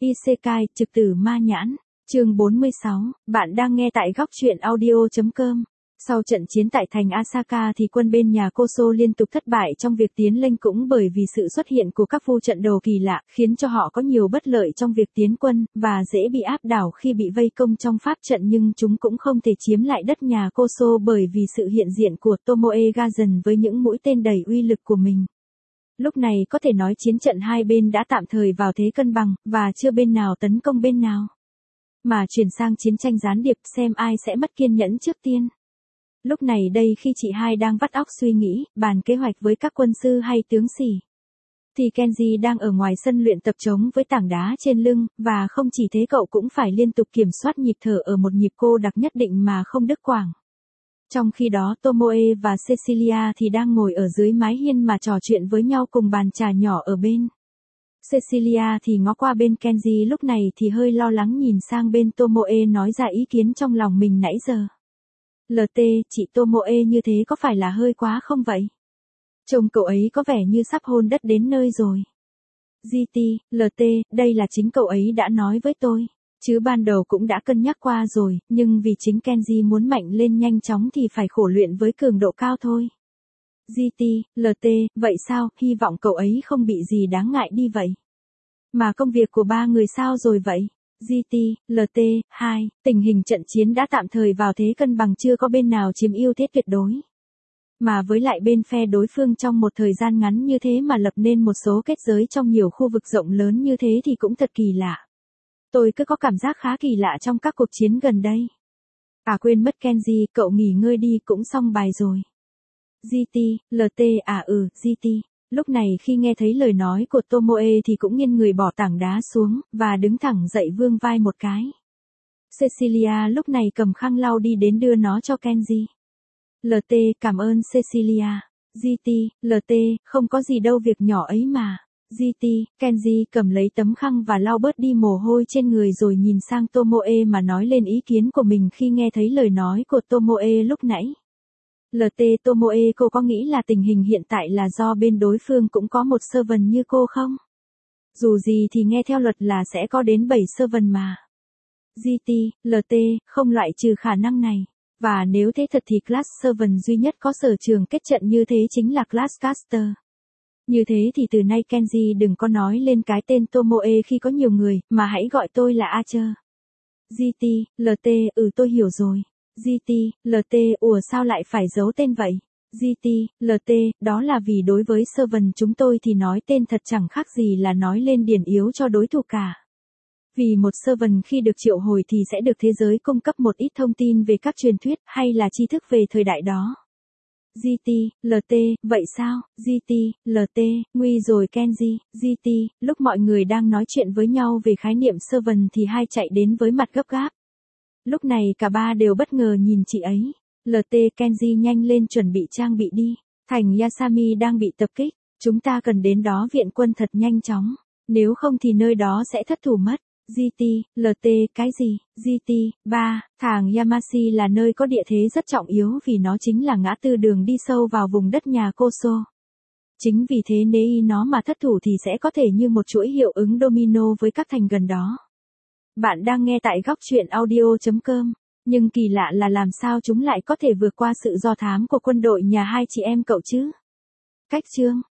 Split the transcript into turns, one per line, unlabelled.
Isekai, trực tử ma nhãn. Chương 46, bạn đang nghe tại góc truyện audio.com. Sau trận chiến tại thành Asaka thì quân bên nhà Koso liên tục thất bại trong việc tiến lên, cũng bởi vì sự xuất hiện của các phu trận đồ kỳ lạ, khiến cho họ có nhiều bất lợi trong việc tiến quân, và dễ bị áp đảo khi bị vây công trong pháp trận, nhưng chúng cũng không thể chiếm lại đất nhà Koso bởi vì sự hiện diện của Tomoe Gazen với những mũi tên đầy uy lực của mình. Lúc này có thể nói chiến trận hai bên đã tạm thời vào thế cân bằng, và chưa bên nào tấn công bên nào, mà chuyển sang chiến tranh gián điệp, xem ai sẽ mất kiên nhẫn trước tiên. Lúc này đây khi chị hai đang vắt óc suy nghĩ, bàn kế hoạch với các quân sư hay tướng sĩ, thì Kenji đang ở ngoài sân luyện tập chống với tảng đá trên lưng, và không chỉ thế cậu cũng phải liên tục kiểm soát nhịp thở ở một nhịp cô đặc nhất định mà không đứt quãng. Trong khi đó Tomoe và Cecilia thì đang ngồi ở dưới mái hiên mà trò chuyện với nhau cùng bàn trà nhỏ ở bên. Cecilia thì ngó qua bên Kenji lúc này thì hơi lo lắng nhìn sang bên Tomoe, nói ra ý kiến trong lòng mình nãy giờ. LT, chị Tomoe như thế có phải là hơi quá không vậy? Trông cậu ấy có vẻ như sắp hôn đất đến nơi rồi. GT, LT, đây là chính cậu ấy đã nói với tôi. Chứ ban đầu cũng đã cân nhắc qua rồi, nhưng vì chính Kenji muốn mạnh lên nhanh chóng thì phải khổ luyện với cường độ cao thôi. GT, LT, vậy sao, hy vọng cậu ấy không bị gì đáng ngại đi vậy. Mà công việc của ba người sao rồi vậy? GT, LT, 2, tình hình trận chiến đã tạm thời vào thế cân bằng, chưa có bên nào chiếm ưu thế tuyệt đối. Mà với lại bên phe đối phương trong một thời gian ngắn như thế mà lập nên một số kết giới trong nhiều khu vực rộng lớn như thế thì cũng thật kỳ lạ. Tôi cứ có cảm giác khá kỳ lạ trong các cuộc chiến gần đây. À quên mất Kenji, cậu nghỉ ngơi đi, cũng xong bài rồi. GT, LT, GT. Lúc này khi nghe thấy lời nói của Tomoe thì cũng nghiêng người bỏ tảng đá xuống, và đứng thẳng dậy vươn vai một cái. Cecilia lúc này cầm khăn lau đi đến đưa nó cho Kenji. LT, cảm ơn Cecilia. GT, LT, không có gì đâu, việc nhỏ ấy mà. GT, Kenji cầm lấy tấm khăn và lau bớt đi mồ hôi trên người rồi nhìn sang Tomoe mà nói lên ý kiến của mình khi nghe thấy lời nói của Tomoe lúc nãy. LT, Tomoe, cô có nghĩ là tình hình hiện tại là do bên đối phương cũng có một servant như cô không? Dù gì thì nghe theo luật là sẽ có đến 7 servant mà. GT, LT, không loại trừ khả năng này. Và nếu thế thật thì class servant duy nhất có sở trường kết trận như thế chính là class caster. Như thế thì từ nay Kenji đừng có nói lên cái tên Tomoe khi có nhiều người, mà hãy gọi tôi là Archer. GT, LT, tôi hiểu rồi. GT, LT, ủa sao lại phải giấu tên vậy? GT, LT, đó là vì đối với servant chúng tôi thì nói tên thật chẳng khác gì là nói lên điển yếu cho đối thủ cả. Vì một servant khi được triệu hồi thì sẽ được thế giới cung cấp một ít thông tin về các truyền thuyết hay là tri thức về thời đại đó. GT, LT, vậy sao? GT, LT, nguy rồi Kenji. GT, lúc mọi người đang nói chuyện với nhau về khái niệm servant thì hai chạy đến với mặt gấp gáp. Lúc này cả ba đều bất ngờ nhìn chị ấy. LT, Kenji nhanh lên chuẩn bị trang bị đi. Thành Yasami đang bị tập kích. Chúng ta cần đến đó viện quân thật nhanh chóng. Nếu không thì nơi đó sẽ thất thủ mất. GT, LT, cái gì? GT, 3, thàng Yamashi là nơi có địa thế rất trọng yếu vì nó chính là ngã tư đường đi sâu vào vùng đất nhà Koso. Chính vì thế nếu nó mà thất thủ thì sẽ có thể như một chuỗi hiệu ứng domino với các thành gần đó. Bạn đang nghe tại góc truyện audio.com, nhưng kỳ lạ là làm sao chúng lại có thể vượt qua sự do thám của quân đội nhà hai chị em cậu chứ? Cách chương